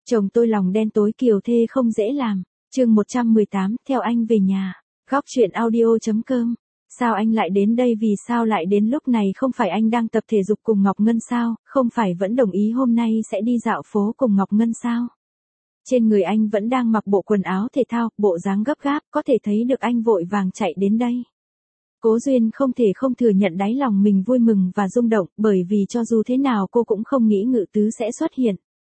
Chồng tôi lòng đen tối kiều thê không dễ làm. Chương 118, theo anh về nhà. Góc truyện audio.com. Sao anh lại đến đây, vì sao lại đến lúc này, không phải anh đang tập thể dục cùng Ngọc Ngân sao, không phải vẫn đồng ý hôm nay sẽ đi dạo phố cùng Ngọc Ngân sao? Trên người anh vẫn đang mặc bộ quần áo thể thao, bộ dáng gấp gáp, có thể thấy được anh vội vàng chạy đến đây. Cố Duyên không thể không thừa nhận đáy lòng mình vui mừng và rung động, bởi vì cho dù thế nào cô cũng không nghĩ Ngự Tứ sẽ xuất hiện.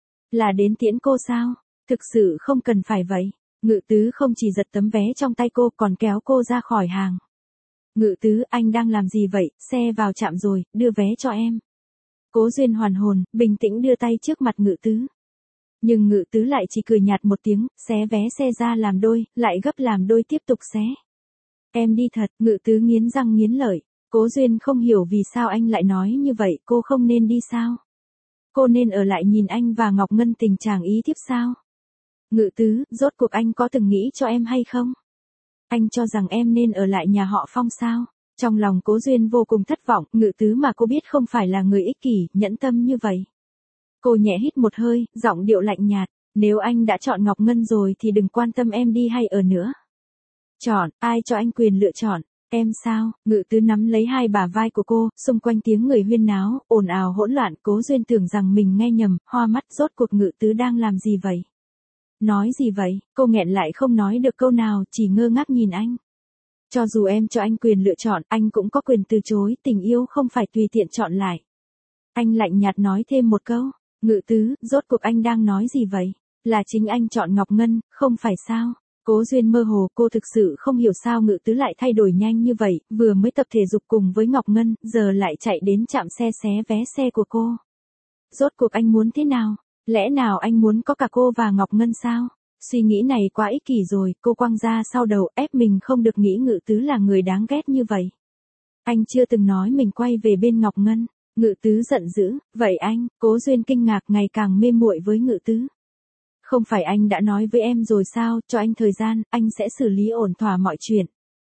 Là đến tiễn cô sao? Thực sự không cần phải vậy. Ngự Tứ không chỉ giật tấm vé trong tay cô còn kéo cô ra khỏi hàng. Ngự Tứ, anh đang làm gì vậy, xe vào trạm rồi, đưa vé cho em. Cố Duyên hoàn hồn, bình tĩnh đưa tay trước mặt Ngự Tứ. Nhưng Ngự Tứ lại chỉ cười nhạt một tiếng, xé vé xe ra làm đôi, lại gấp làm đôi tiếp tục xé. Em đi thật, Ngự Tứ nghiến răng nghiến lợi. Cố Duyên không hiểu vì sao anh lại nói như vậy, cô không nên đi sao? Cô nên ở lại nhìn anh và Ngọc Ngân tình trạng ý thiếp sao? Ngự Tứ, rốt cuộc anh có từng nghĩ cho em hay không? Anh cho rằng em nên ở lại nhà họ Phong sao? Trong lòng Cố Duyên vô cùng thất vọng, Ngự Tứ mà cô biết không phải là người ích kỷ, nhẫn tâm như vậy. Cô nhẹ hít một hơi, giọng điệu lạnh nhạt, nếu anh đã chọn Ngọc Ngân rồi thì đừng quan tâm em đi hay ở nữa. Chọn, ai cho anh quyền lựa chọn? Em sao? Ngự Tứ nắm lấy hai bả vai của cô, xung quanh tiếng người huyên náo, ồn ào hỗn loạn. Cố Duyên tưởng rằng mình nghe nhầm, hoa mắt, rốt cuộc Ngự Tứ đang làm gì vậy? Nói gì vậy? Cô nghẹn lại không nói được câu nào, chỉ ngơ ngác nhìn anh. Cho dù em cho anh quyền lựa chọn, anh cũng có quyền từ chối, tình yêu không phải tùy tiện chọn lại. Anh lạnh nhạt nói thêm một câu. Ngự Tứ, rốt cuộc anh đang nói gì vậy? Là chính anh chọn Ngọc Ngân, không phải sao? Cố Duyên mơ hồ, cô thực sự không hiểu sao Ngự Tứ lại thay đổi nhanh như vậy, vừa mới tập thể dục cùng với Ngọc Ngân, giờ lại chạy đến trạm xe xé vé xe của cô. Rốt cuộc anh muốn thế nào? Lẽ nào anh muốn có cả cô và Ngọc Ngân sao? Suy nghĩ này quá ích kỷ rồi, cô quăng ra sau đầu, ép mình không được nghĩ Ngự Tứ là người đáng ghét như vậy. Anh chưa từng nói mình quay về bên Ngọc Ngân. Ngự Tứ giận dữ, vậy anh? Cố Duyên kinh ngạc, ngày càng mê muội với Ngự Tứ. Không phải anh đã nói với em rồi sao, cho anh thời gian, anh sẽ xử lý ổn thỏa mọi chuyện.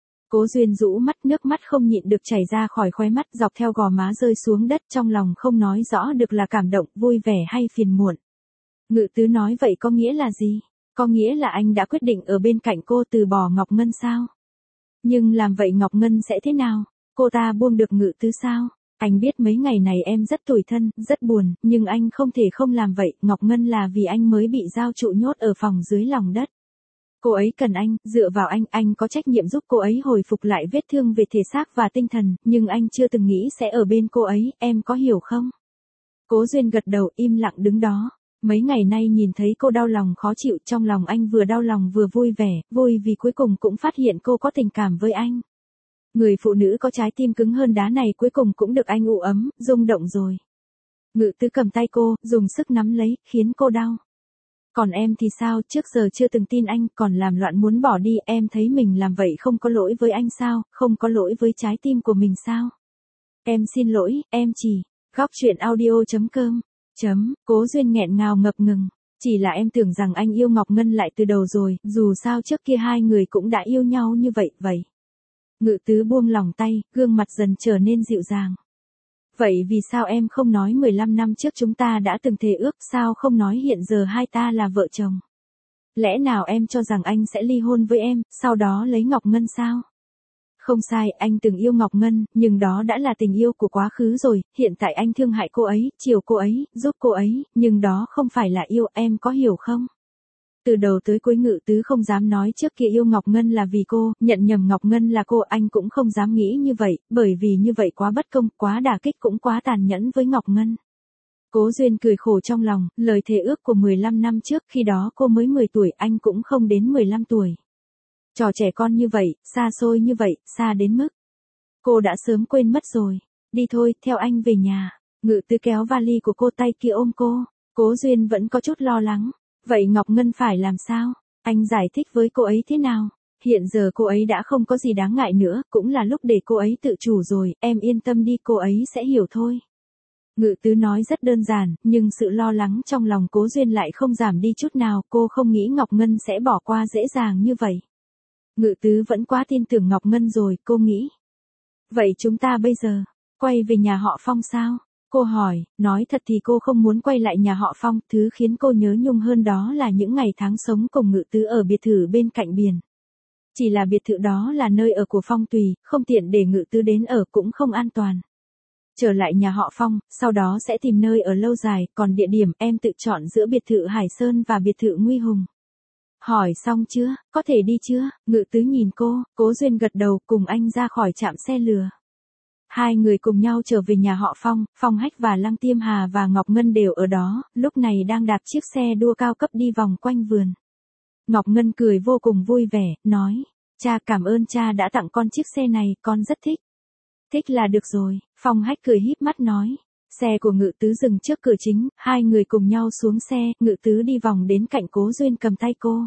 Cố Duyên rũ mắt, nước mắt không nhịn được chảy ra khỏi khóe mắt, dọc theo gò má rơi xuống đất, trong lòng không nói rõ được là cảm động, vui vẻ hay phiền muộn. Ngự Tứ nói vậy có nghĩa là gì? Có nghĩa là anh đã quyết định ở bên cạnh cô, từ bỏ Ngọc Ngân sao? Nhưng làm vậy Ngọc Ngân sẽ thế nào? Cô ta buông được Ngự Tứ sao? Anh biết mấy ngày này em rất tủi thân, rất buồn, nhưng anh không thể không làm vậy, Ngọc Ngân là vì anh mới bị giao trụ nhốt ở phòng dưới lòng đất. Cô ấy cần anh, dựa vào anh có trách nhiệm giúp cô ấy hồi phục lại vết thương về thể xác và tinh thần, nhưng anh chưa từng nghĩ sẽ ở bên cô ấy, em có hiểu không? Cố Duyên gật đầu, im lặng đứng đó. Mấy ngày nay nhìn thấy cô đau lòng khó chịu, trong lòng anh vừa đau lòng vừa vui vẻ, vui vì cuối cùng cũng phát hiện cô có tình cảm với anh. Người phụ nữ có trái tim cứng hơn đá này cuối cùng cũng được anh ủ ấm, rung động rồi. Ngự Tứ cầm tay cô, dùng sức nắm lấy, khiến cô đau. Còn em thì sao, trước giờ chưa từng tin anh, còn làm loạn muốn bỏ đi, em thấy mình làm vậy không có lỗi với anh sao, không có lỗi với trái tim của mình sao? Em xin lỗi, em chỉ. Góc truyện audio.com. Cố Duyên nghẹn ngào ngập ngừng. Chỉ là em tưởng rằng anh yêu Ngọc Ngân lại từ đầu rồi, dù sao trước kia hai người cũng đã yêu nhau như vậy. Ngự Tứ buông lòng tay, gương mặt dần trở nên dịu dàng. Vậy vì sao em không nói 15 năm trước chúng ta đã từng thề ước, sao không nói hiện giờ hai ta là vợ chồng? Lẽ nào em cho rằng anh sẽ ly hôn với em, sau đó lấy Ngọc Ngân sao? Không sai, anh từng yêu Ngọc Ngân, nhưng đó đã là tình yêu của quá khứ rồi, hiện tại anh thương hại cô ấy, chiều cô ấy, giúp cô ấy, nhưng đó không phải là yêu, em có hiểu không? Từ đầu tới cuối Ngự Tứ không dám nói trước kia yêu Ngọc Ngân là vì cô, nhận nhầm Ngọc Ngân là cô, anh cũng không dám nghĩ như vậy, bởi vì như vậy quá bất công, quá đả kích, cũng quá tàn nhẫn với Ngọc Ngân. Cố Duyên cười khổ trong lòng, lời thề ước của 15 năm trước, khi đó cô mới 10 tuổi, anh cũng không đến 15 tuổi. Trò trẻ con như vậy, xa xôi như vậy, xa đến mức cô đã sớm quên mất rồi. Đi thôi, theo anh về nhà. Ngự Tứ kéo vali của cô, tay kia ôm cô. Cố Duyên vẫn có chút lo lắng. Vậy Ngọc Ngân phải làm sao? Anh giải thích với cô ấy thế nào? Hiện giờ cô ấy đã không có gì đáng ngại nữa, cũng là lúc để cô ấy tự chủ rồi, em yên tâm đi, cô ấy sẽ hiểu thôi. Ngự Tứ nói rất đơn giản, nhưng sự lo lắng trong lòng Cố Duyên lại không giảm đi chút nào, cô không nghĩ Ngọc Ngân sẽ bỏ qua dễ dàng như vậy. Ngự Tứ vẫn quá tin tưởng Ngọc Ngân rồi, cô nghĩ. Vậy chúng ta bây giờ, quay về nhà họ Phong sao? Cô hỏi, nói thật thì cô không muốn quay lại nhà họ Phong, thứ khiến cô nhớ nhung hơn đó là những ngày tháng sống cùng Ngự Tứ ở biệt thự bên cạnh biển. Chỉ là biệt thự đó là nơi ở của Phong Tùy, không tiện để Ngự Tứ đến ở cũng không an toàn. Trở lại nhà họ Phong, sau đó sẽ tìm nơi ở lâu dài, còn địa điểm em tự chọn giữa biệt thự Hải Sơn và biệt thự Nguy Hùng. Hỏi xong chưa, có thể đi chưa? Ngự Tứ nhìn cô, Cố Duyên gật đầu cùng anh ra khỏi trạm xe lừa. Hai người cùng nhau trở về nhà họ Phong, Phong Hách và Lăng Tiêm Hà và Ngọc Ngân đều ở đó, lúc này đang đạp chiếc xe đua cao cấp đi vòng quanh vườn. Ngọc Ngân cười vô cùng vui vẻ, nói, cha cảm ơn cha đã tặng con chiếc xe này, con rất thích. Thích là được rồi, Phong Hách cười híp mắt nói. Xe của Ngự Tứ dừng trước cửa chính, hai người cùng nhau xuống xe, Ngự Tứ đi vòng đến cạnh Cố Duyên cầm tay cô.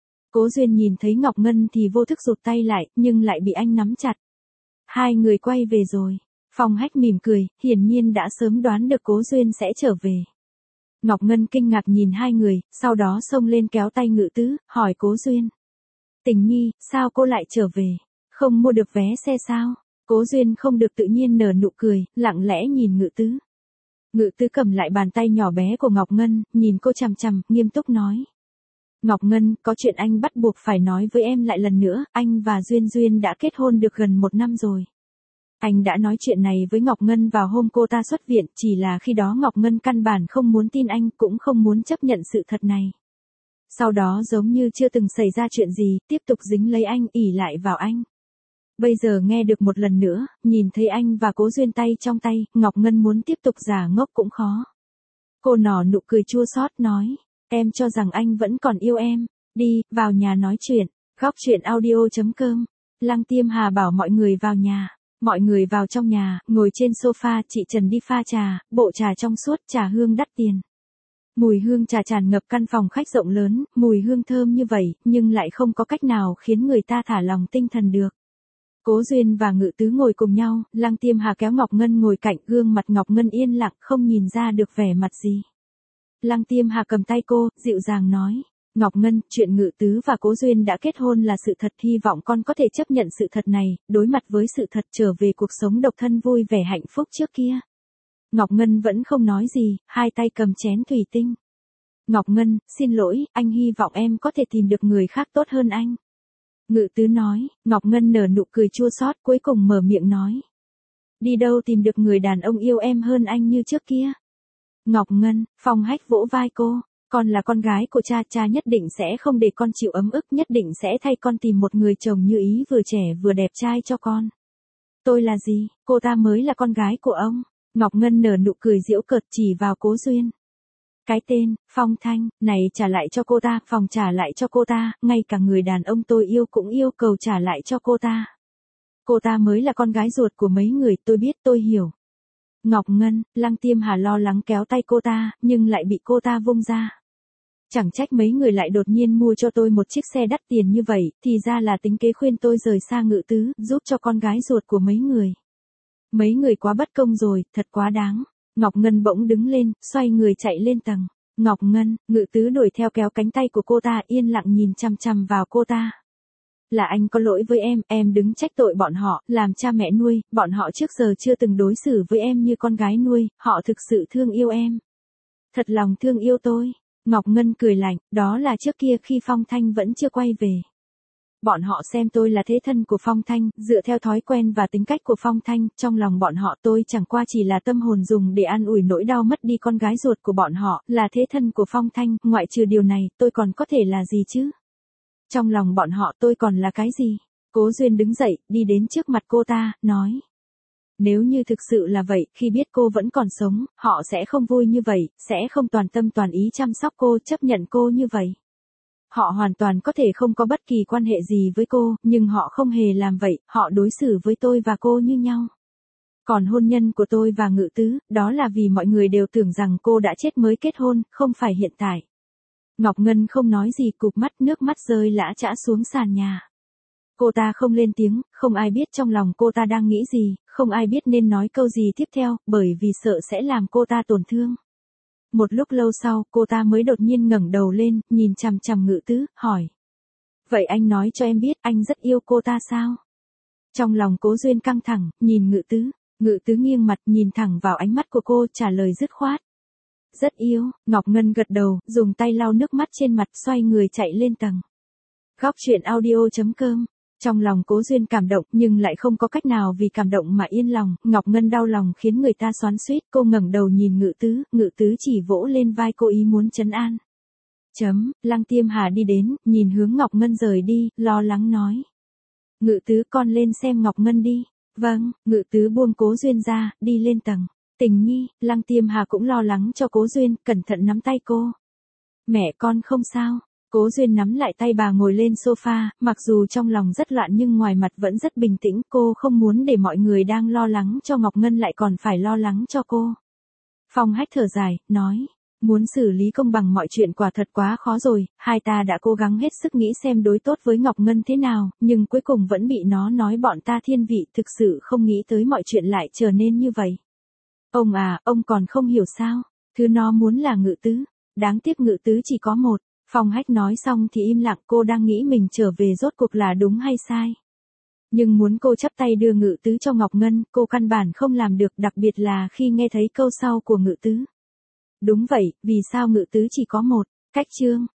Cố Duyên nhìn thấy Ngọc Ngân thì vô thức rụt tay lại, nhưng lại bị anh nắm chặt. Hai người quay về rồi. Phong Hách mỉm cười, hiển nhiên đã sớm đoán được Cố Duyên sẽ trở về. Ngọc Ngân kinh ngạc nhìn hai người, sau đó xông lên kéo tay Ngự Tứ, hỏi Cố Duyên. Tình nhi, sao cô lại trở về? Không mua được vé xe sao? Cố Duyên không được tự nhiên nở nụ cười, lặng lẽ nhìn Ngự Tứ. Ngự Tứ cầm lại bàn tay nhỏ bé của Ngọc Ngân, nhìn cô chằm chằm, nghiêm túc nói. Ngọc Ngân, có chuyện anh bắt buộc phải nói với em lại lần nữa, anh và Duyên Duyên đã kết hôn được gần 1 năm rồi. Anh đã nói chuyện này với Ngọc Ngân vào hôm cô ta xuất viện, chỉ là khi đó Ngọc Ngân căn bản không muốn tin anh, cũng không muốn chấp nhận sự thật này. Sau đó giống như chưa từng xảy ra chuyện gì, tiếp tục dính lấy anh, ỷ lại vào anh. Bây giờ nghe được một lần nữa, nhìn thấy anh và Cố Duyên tay trong tay, Ngọc Ngân muốn tiếp tục giả ngốc cũng khó. Cô nở nụ cười chua xót nói, em cho rằng anh vẫn còn yêu em, đi, vào nhà nói chuyện, góc chuyện audio.com. Lăng Tiêm Hà bảo mọi người vào nhà. Mọi người vào trong nhà, ngồi trên sofa, chị Trần đi pha trà, bộ trà trong suốt, trà hương đắt tiền. Mùi hương trà tràn ngập căn phòng khách rộng lớn, mùi hương thơm như vậy, nhưng lại không có cách nào khiến người ta thả lòng tinh thần được. Cố Duyên và Ngự Tứ ngồi cùng nhau, Lăng Tiêm Hà kéo Ngọc Ngân ngồi cạnh, gương mặt Ngọc Ngân yên lặng, không nhìn ra được vẻ mặt gì. Lăng Tiêm Hà cầm tay cô, dịu dàng nói. Ngọc Ngân, chuyện Ngự Tứ và Cố Duyên đã kết hôn là sự thật, hy vọng con có thể chấp nhận sự thật này, đối mặt với sự thật trở về cuộc sống độc thân vui vẻ hạnh phúc trước kia. Ngọc Ngân vẫn không nói gì, hai tay cầm chén thủy tinh. Ngọc Ngân, xin lỗi, anh hy vọng em có thể tìm được người khác tốt hơn anh. Ngự Tứ nói, Ngọc Ngân nở nụ cười chua xót, cuối cùng mở miệng nói. Đi đâu tìm được người đàn ông yêu em hơn anh như trước kia? Ngọc Ngân, Phong Hách vỗ vai cô. Con là con gái của cha, cha nhất định sẽ không để con chịu ấm ức, nhất định sẽ thay con tìm một người chồng như ý vừa trẻ vừa đẹp trai cho con. Tôi là gì, cô ta mới là con gái của ông. Ngọc Ngân nở nụ cười giễu cợt chỉ vào Cố Duyên. Cái tên, Phong Thanh, này trả lại cho cô ta, Phòng trả lại cho cô ta, ngay cả người đàn ông tôi yêu cũng yêu cầu trả lại cho cô ta. Cô ta mới là con gái ruột của mấy người, tôi biết, tôi hiểu. Ngọc Ngân, Lăng Tiêm Hà lo lắng kéo tay cô ta, nhưng lại bị cô ta vung ra. Chẳng trách mấy người lại đột nhiên mua cho tôi một chiếc xe đắt tiền như vậy, thì ra là tính kế khuyên tôi rời xa Ngự Tứ, giúp cho con gái ruột của mấy người. Mấy người quá bất công rồi, thật quá đáng. Ngọc Ngân bỗng đứng lên, xoay người chạy lên tầng. Ngọc Ngân, Ngự Tứ đuổi theo kéo cánh tay của cô ta, yên lặng nhìn chằm chằm vào cô ta. Là anh có lỗi với em đứng trách tội bọn họ, làm cha mẹ nuôi, bọn họ trước giờ chưa từng đối xử với em như con gái nuôi, họ thực sự thương yêu em. Thật lòng thương yêu tôi. Ngọc Ngân cười lạnh, đó là trước kia khi Phong Thanh vẫn chưa quay về. Bọn họ xem tôi là thế thân của Phong Thanh, dựa theo thói quen và tính cách của Phong Thanh, trong lòng bọn họ tôi chẳng qua chỉ là tâm hồn dùng để an ủi nỗi đau mất đi con gái ruột của bọn họ, là thế thân của Phong Thanh, ngoại trừ điều này, tôi còn có thể là gì chứ? Trong lòng bọn họ tôi còn là cái gì? Cố Duyên đứng dậy, đi đến trước mặt cô ta, nói. Nếu như thực sự là vậy, khi biết cô vẫn còn sống, họ sẽ không vui như vậy, sẽ không toàn tâm toàn ý chăm sóc cô, chấp nhận cô như vậy. Họ hoàn toàn có thể không có bất kỳ quan hệ gì với cô, nhưng họ không hề làm vậy, họ đối xử với tôi và cô như nhau. Còn hôn nhân của tôi và Ngự Tứ, đó là vì mọi người đều tưởng rằng cô đã chết mới kết hôn, không phải hiện tại. Ngọc Ngân không nói gì, cụp mắt, nước mắt rơi lã chã xuống sàn nhà. Cô ta không lên tiếng, không ai biết trong lòng cô ta đang nghĩ gì, không ai biết nên nói câu gì tiếp theo, bởi vì sợ sẽ làm cô ta tổn thương. Một lúc lâu sau, cô ta mới đột nhiên ngẩng đầu lên, nhìn chằm chằm Ngự Tứ, hỏi. Vậy anh nói cho em biết, anh rất yêu cô ta sao? Trong lòng Cố Duyên căng thẳng, nhìn Ngự Tứ. Ngự tứ nghiêng mặt nhìn thẳng vào ánh mắt của cô, trả lời dứt khoát. Rất yêu. Ngọc Ngân gật đầu, dùng tay lau nước mắt trên mặt, xoay người chạy lên tầng. Góc truyện audio.com. Trong lòng Cố Duyên cảm động nhưng lại không có cách nào vì cảm động mà yên lòng, Ngọc Ngân đau lòng khiến người ta xoắn xuýt, cô ngẩng đầu nhìn Ngự tứ chỉ vỗ lên vai cô ý muốn trấn an. Lăng Tiêm Hà đi đến, nhìn hướng Ngọc Ngân rời đi, lo lắng nói. Ngự tứ con lên xem Ngọc Ngân đi. Vâng, Ngự tứ buông Cố Duyên ra, đi lên tầng. Tình nhi, Lăng Tiêm Hà cũng lo lắng cho Cố Duyên, cẩn thận nắm tay cô. Mẹ con không sao. Cố Duyên nắm lại tay bà ngồi lên sofa, mặc dù trong lòng rất loạn nhưng ngoài mặt vẫn rất bình tĩnh, cô không muốn để mọi người đang lo lắng cho Ngọc Ngân lại còn phải lo lắng cho cô. Phong Hách thở dài, nói, muốn xử lý công bằng mọi chuyện quả thật quá khó rồi, hai ta đã cố gắng hết sức nghĩ xem đối tốt với Ngọc Ngân thế nào, nhưng cuối cùng vẫn bị nó nói bọn ta thiên vị, thực sự không nghĩ tới mọi chuyện lại trở nên như vậy. Ông à, ông còn không hiểu sao, thứ nó muốn là Ngự tứ, đáng tiếc Ngự tứ chỉ có một. Phong Hách nói xong thì im lặng, cô đang nghĩ mình trở về rốt cuộc là đúng hay sai. Nhưng muốn cô chắp tay đưa Ngự tứ cho Ngọc Ngân, cô căn bản không làm được, đặc biệt là khi nghe thấy câu sau của Ngự tứ. Đúng vậy, vì sao Ngự tứ chỉ có một, cách chương.